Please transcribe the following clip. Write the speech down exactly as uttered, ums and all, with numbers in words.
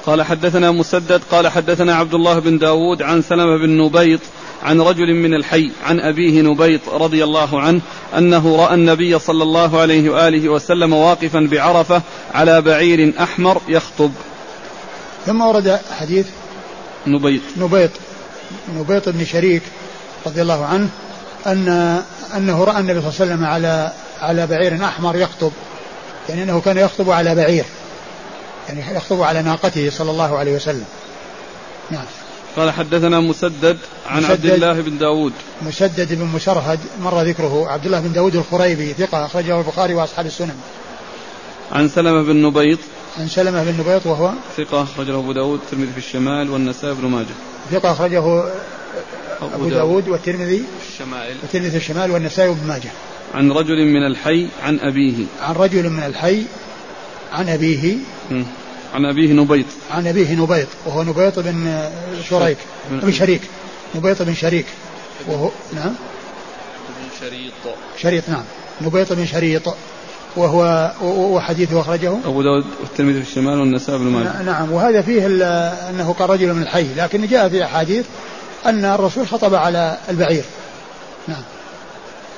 قال حدثنا مسدد قال حدثنا عبد الله بن داود عن سلمة بن نبيط عن رجل من الحي عن أبيه نبيط رضي الله عنه أنه رأى النبي صلى الله عليه وآله وسلم واقفا بعرفة على بعير أحمر يخطب. ثم ورد حديث نبيط نبيط نبيط بن شريك رضي الله عنه أن أنه رأى النبي صلى الله عليه وسلم على على بعير أحمر يخطب، يعني أنه كان يخطب على بعير، يعني يخطب على ناقته صلى الله عليه وسلم. نعم. قال حدثنا مسدد عن مسدد عبد الله بن داود مسدد بن مسرهد مر ذكره، عبد الله بن داود الخريبي ثقة أخرجه البخاري وأصحاب السنن. عن سلمة بن نبيط عن سلمة بن نبيط وهو ثقة أخرجه أبو داود والترمذي في الشمال والنسائي بن ماجه. ثقة أخرجه أبو, أبو داود والترمذي الشمائل والترمذي في الشمال والنسائي بن ماجه. عن رجل من الحي عن أبيه عن رجل من الحي عن أبيه م. عن أبيه نبيط عن أبيه نبيط وهو نبيط بن شريك بن شريك نبيط بن شريك وهو نعم بن شريط شريط نعم نبيط بن شريط وهو وحديثه أخرجه أبو داود والترمذي في الشمال والنسائي بن ماجه. نعم. وهذا فيه أنه كان رجل من الحي، لكن جاء في أحاديث أن الرسول خطب على البعير. نعم.